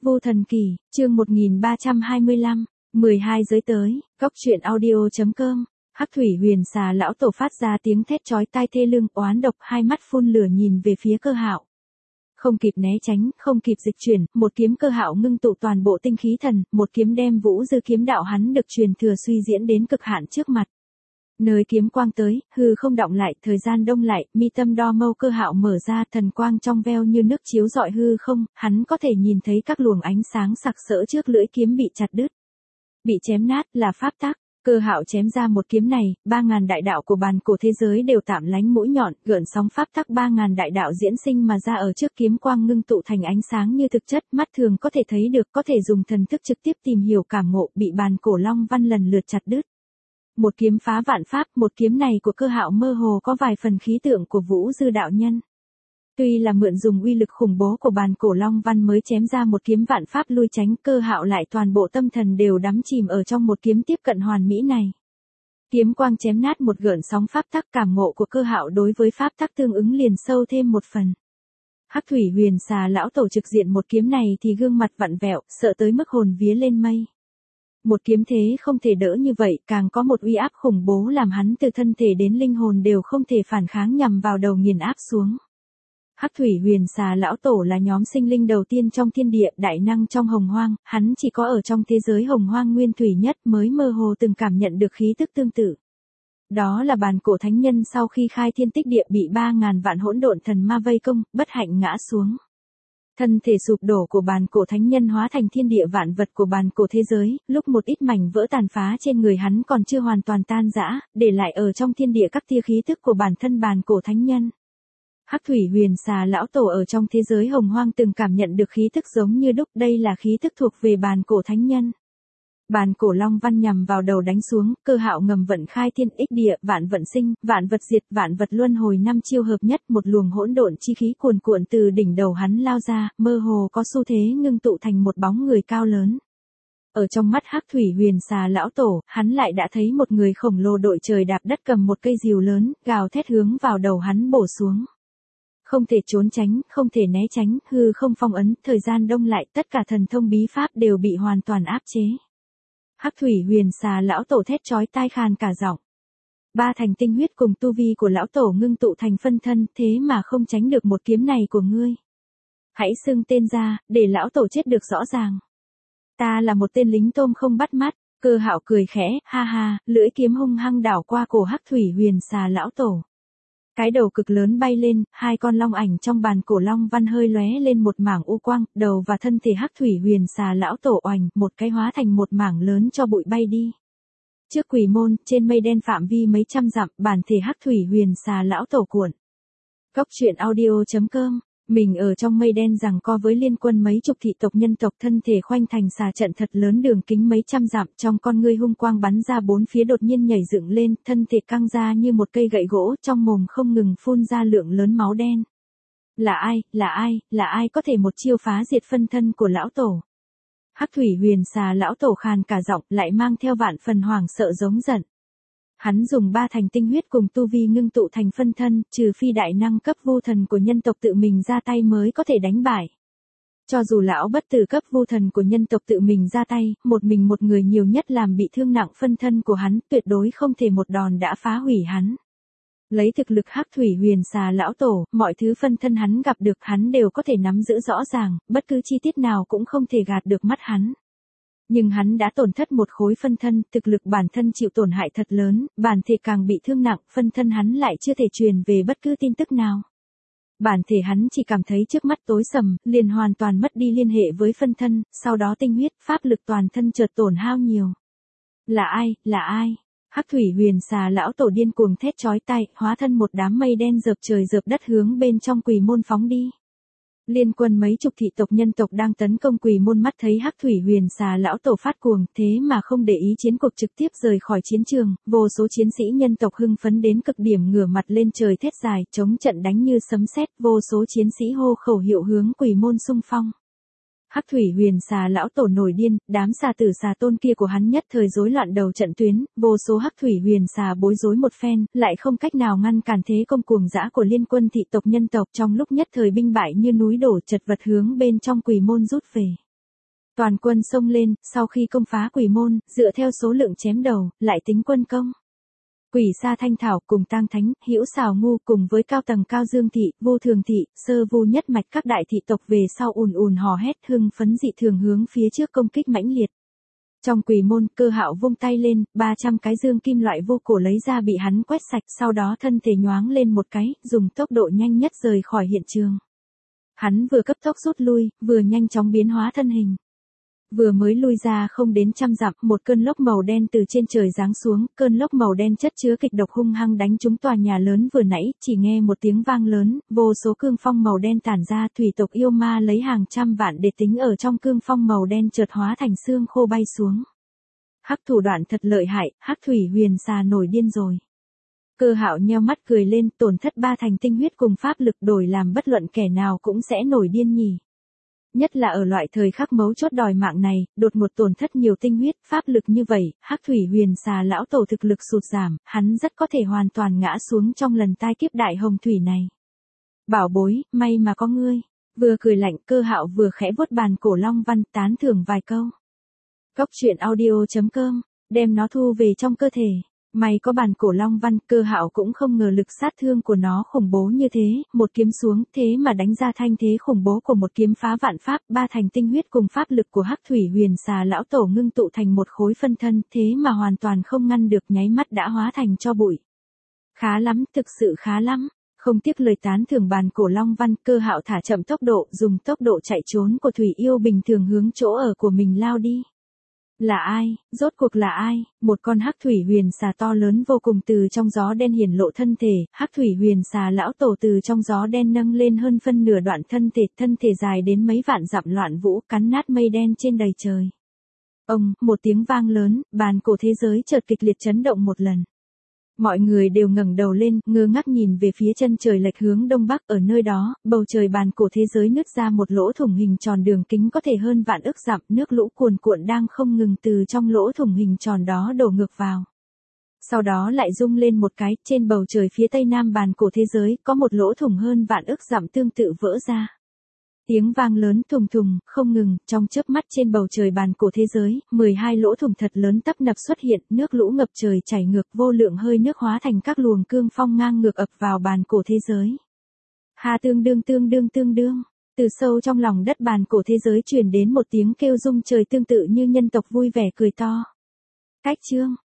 Vu Thần Kỳ, chương 1325, 12 giới tới, góc truyện audio.com. Hắc Thủy Huyền Xà lão tổ phát ra tiếng thét chói tai thê lương, oán độc, hai mắt phun lửa nhìn về phía Cơ Hạo. Không kịp né tránh, không kịp dịch chuyển, một kiếm Cơ Hạo ngưng tụ toàn bộ tinh khí thần, một kiếm đem Vũ Dư kiếm đạo hắn được truyền thừa suy diễn đến cực hạn trước mặt. Nơi kiếm quang tới, hư không động lại, thời gian đông lại, mi tâm đo mâu Cơ Hạo mở ra, thần quang trong veo như nước chiếu rọi hư không, hắn có thể nhìn thấy các luồng ánh sáng sặc sỡ trước lưỡi kiếm bị chặt đứt. Bị chém nát là pháp tắc. Cơ Hạo chém ra một kiếm này, 3000 đại đạo của bàn cổ thế giới đều tạm lánh mũi nhọn, gợn sóng pháp tắc 3000 đại đạo diễn sinh mà ra ở trước kiếm quang ngưng tụ thành ánh sáng như thực chất, mắt thường có thể thấy được, có thể dùng thần thức trực tiếp tìm hiểu cảm ngộ, bị bàn cổ long văn lần lượt chặt đứt. Một kiếm phá vạn pháp, một kiếm này của Cơ Hạo mơ hồ có vài phần khí tượng của Vũ Dư đạo nhân. Tuy là mượn dùng uy lực khủng bố của bàn cổ long văn mới chém ra một kiếm vạn pháp lui tránh, Cơ Hạo lại toàn bộ tâm thần đều đắm chìm ở trong một kiếm tiếp cận hoàn mỹ này. Kiếm quang chém nát một gợn sóng pháp tắc, cảm ngộ của Cơ Hạo đối với pháp tắc tương ứng liền sâu thêm một phần. Hắc Thủy Huyền Xà lão tổ trực diện một kiếm này thì gương mặt vặn vẹo, sợ tới mức hồn vía lên mây. Một kiếm thế không thể đỡ như vậy, càng có một uy áp khủng bố làm hắn từ thân thể đến linh hồn đều không thể phản kháng, nhằm vào đầu nghiền áp xuống. Hắc Thủy Huyền Xà lão tổ là nhóm sinh linh đầu tiên trong thiên địa, đại năng trong hồng hoang, hắn chỉ có ở trong thế giới hồng hoang nguyên thủy nhất mới mơ hồ từng cảm nhận được khí tức tương tự. Đó là bàn cổ thánh nhân sau khi khai thiên tích địa bị 3000 vạn hỗn độn thần ma vây công, bất hạnh ngã xuống. Thân thể sụp đổ của bàn cổ thánh nhân hóa thành thiên địa vạn vật của bàn cổ thế giới, lúc một ít mảnh vỡ tàn phá trên người hắn còn chưa hoàn toàn tan rã, để lại ở trong thiên địa các tia khí tức của bản thân bàn cổ thánh nhân. Hắc Thủy Huyền Xà lão tổ ở trong thế giới hồng hoang từng cảm nhận được khí tức giống như đúc, đây là khí tức thuộc về bàn cổ thánh nhân. Bàn cổ long văn nhằm vào đầu đánh xuống, Cơ Hạo ngầm vận khai thiên ích địa, vạn vận sinh, vạn vật diệt, vạn vật luân hồi, năm chiêu hợp nhất, một luồng hỗn độn chi khí cuồn cuộn từ đỉnh đầu hắn lao ra, mơ hồ có xu thế ngưng tụ thành một bóng người cao lớn. Ở trong mắt Hắc Thủy Huyền Xà lão tổ, hắn lại đã thấy một người khổng lồ đội trời đạp đất cầm một cây rìu lớn, gào thét hướng vào đầu hắn bổ xuống. Không thể trốn tránh, không thể né tránh, hư không phong ấn, thời gian đông lại, tất cả thần thông bí pháp đều bị hoàn toàn áp chế. Hắc Thủy Huyền Xà lão tổ thét chói tai khàn cả giọng. Ba thành tinh huyết cùng tu vi của lão tổ ngưng tụ thành phân thân, thế mà không tránh được một kiếm này của ngươi. Hãy xưng tên ra, để lão tổ chết được rõ ràng. Ta là một tên lính tôm không bắt mắt. Cơ Hạo cười khẽ, ha ha, lưỡi kiếm hung hăng đảo qua cổ Hắc Thủy Huyền Xà lão tổ. Cái đầu cực lớn bay lên, hai con long ảnh trong bàn cổ long văn hơi lóe lên một mảng u quang, đầu và thân thể Hắc Thủy Huyền Xà lão tổ oành, một cái hóa thành một mảng lớn cho bụi bay đi. Trước quỷ môn, trên mây đen phạm vi mấy trăm dặm, bản thể Hắc Thủy Huyền Xà lão tổ cuộn. Góc truyện audio.com. Mình ở trong mây đen giằng co với liên quân mấy chục thị tộc nhân tộc, thân thể khoanh thành xà trận thật lớn đường kính mấy trăm dặm, trong con ngươi hung quang bắn ra bốn phía đột nhiên nhảy dựng lên, thân thể căng ra như một cây gậy gỗ, trong mồm không ngừng phun ra lượng lớn máu đen. Là ai có thể một chiêu phá diệt phân thân của lão tổ? Hắc Thủy Huyền Xà lão tổ khàn cả giọng, lại mang theo vạn phần hoảng sợ giống giận. Hắn dùng ba thành tinh huyết cùng tu vi ngưng tụ thành phân thân, trừ phi đại năng cấp vu thần của nhân tộc tự mình ra tay mới có thể đánh bại. Cho dù lão bất tử cấp vu thần của nhân tộc tự mình ra tay, một mình một người nhiều nhất làm bị thương nặng phân thân của hắn, tuyệt đối không thể một đòn đã phá hủy hắn. Lấy thực lực Hắc Thủy Huyền Xà lão tổ, mọi thứ phân thân hắn gặp được hắn đều có thể nắm giữ rõ ràng, bất cứ chi tiết nào cũng không thể gạt được mắt hắn. Nhưng hắn đã tổn thất một khối phân thân, thực lực bản thân chịu tổn hại thật lớn, bản thể càng bị thương nặng, phân thân hắn lại chưa thể truyền về bất cứ tin tức nào. Bản thể hắn chỉ cảm thấy trước mắt tối sầm, liền hoàn toàn mất đi liên hệ với phân thân, sau đó tinh huyết, pháp lực toàn thân chợt tổn hao nhiều. Là ai? Hắc Thủy Huyền Xà lão tổ điên cuồng thét chói tai, hóa thân một đám mây đen rợp trời rợp đất hướng bên trong quỷ môn phóng đi. Liên quân mấy chục thị tộc nhân tộc đang tấn công quỷ môn mắt thấy Hắc Thủy Huyền Xà lão tổ phát cuồng, thế mà không để ý chiến cuộc trực tiếp rời khỏi chiến trường, vô số chiến sĩ nhân tộc hưng phấn đến cực điểm ngửa mặt lên trời thét dài, chống trận đánh như sấm sét, vô số chiến sĩ hô khẩu hiệu hướng quỷ môn xung phong. Hắc Thủy Huyền Xà lão tổ nổi điên, đám xà tử xà tôn kia của hắn nhất thời rối loạn đầu trận tuyến, vô số Hắc Thủy Huyền Xà bối rối một phen, lại không cách nào ngăn cản thế công cuồng dã của liên quân thị tộc nhân tộc, trong lúc nhất thời binh bại như núi đổ, chật vật hướng bên trong quỷ môn rút về. Toàn quân xông lên, sau khi công phá quỷ môn, dựa theo số lượng chém đầu, lại tính quân công. Quỷ Sa Thanh Thảo cùng Tang Thánh, Hữu Xào Ngu cùng với cao tầng Cao Dương thị, Vô Thường thị, Sơ Vu nhất mạch các đại thị tộc về sau ùn ùn hò hét hưng phấn dị thường hướng phía trước công kích mãnh liệt. Trong quỷ môn, Cơ Hạo vung tay lên, 300 cái dương kim loại vô cổ lấy ra bị hắn quét sạch, sau đó thân thể nhoáng lên một cái, dùng tốc độ nhanh nhất rời khỏi hiện trường. Hắn vừa cấp tốc rút lui, vừa nhanh chóng biến hóa thân hình. Vừa mới lui ra không đến trăm dặm, một cơn lốc màu đen từ trên trời giáng xuống, cơn lốc màu đen chất chứa kịch độc hung hăng đánh trúng tòa nhà lớn vừa nãy, chỉ nghe một tiếng vang lớn, vô số cương phong màu đen tản ra, thủy tộc yêu ma lấy hàng trăm vạn để tính ở trong cương phong màu đen chợt hóa thành xương khô bay xuống. Hắc thủ đoạn thật lợi hại, Hắc Thủy Huyền Xà nổi điên rồi. Cơ Hạo nheo mắt cười lên, tổn thất 3 thành tinh huyết cùng pháp lực đổi làm bất luận kẻ nào cũng sẽ nổi điên nhỉ. Nhất là ở loại thời khắc mấu chốt đòi mạng này, đột ngột tổn thất nhiều tinh huyết, pháp lực như vậy, Hắc Thủy Huyền Xà lão tổ thực lực sụt giảm, hắn rất có thể hoàn toàn ngã xuống trong lần tai kiếp đại hồng thủy này. Bảo bối, may mà có ngươi. Vừa cười lạnh, Cơ Hạo vừa khẽ vuốt bàn cổ long văn, tán thưởng vài câu. Cốc truyện audio.com, đem nó thu về trong cơ thể. May có bàn cổ long văn, Cơ Hạo cũng không ngờ lực sát thương của nó khủng bố như thế, một kiếm xuống, thế mà đánh ra thanh thế khủng bố của một kiếm phá vạn pháp, 3 thành tinh huyết cùng pháp lực của Hắc Thủy Huyền Xà lão tổ ngưng tụ thành một khối phân thân, thế mà hoàn toàn không ngăn được, nháy mắt đã hóa thành tro bụi. Khá lắm, thực sự khá lắm. Không tiếc lời tán thưởng bàn cổ long văn, Cơ Hạo thả chậm tốc độ, dùng tốc độ chạy trốn của thủy yêu bình thường hướng chỗ ở của mình lao đi. Là ai, rốt cuộc là ai? Một con Hắc Thủy Huyền Xà to lớn vô cùng từ trong gió đen hiển lộ thân thể, Hắc Thủy Huyền Xà lão tổ từ trong gió đen nâng lên hơn phân nửa đoạn thân thể dài đến mấy vạn dặm loạn vũ, cắn nát mây đen trên đầy trời. Ông, một tiếng vang lớn, bàn cổ thế giới chợt kịch liệt chấn động một lần. Mọi người đều ngẩng đầu lên, ngơ ngác nhìn về phía chân trời lệch hướng đông bắc, ở nơi đó, bầu trời bàn cổ thế giới nứt ra một lỗ thủng hình tròn đường kính có thể hơn vạn ức dặm, nước lũ cuồn cuộn đang không ngừng từ trong lỗ thủng hình tròn đó đổ ngược vào. Sau đó lại rung lên một cái, trên bầu trời phía tây nam bàn cổ thế giới, có một lỗ thủng hơn vạn ức dặm tương tự vỡ ra. Tiếng vang lớn thùng thùng, không ngừng, trong chớp mắt trên bầu trời bàn cổ thế giới, 12 lỗ thủng thật lớn tấp nập xuất hiện, nước lũ ngập trời chảy ngược, vô lượng hơi nước hóa thành các luồng cương phong ngang ngược ập vào bàn cổ thế giới. Hà tương đương. Từ sâu trong lòng đất bàn cổ thế giới truyền đến một tiếng kêu rung trời tương tự như nhân tộc vui vẻ cười to. Cách chương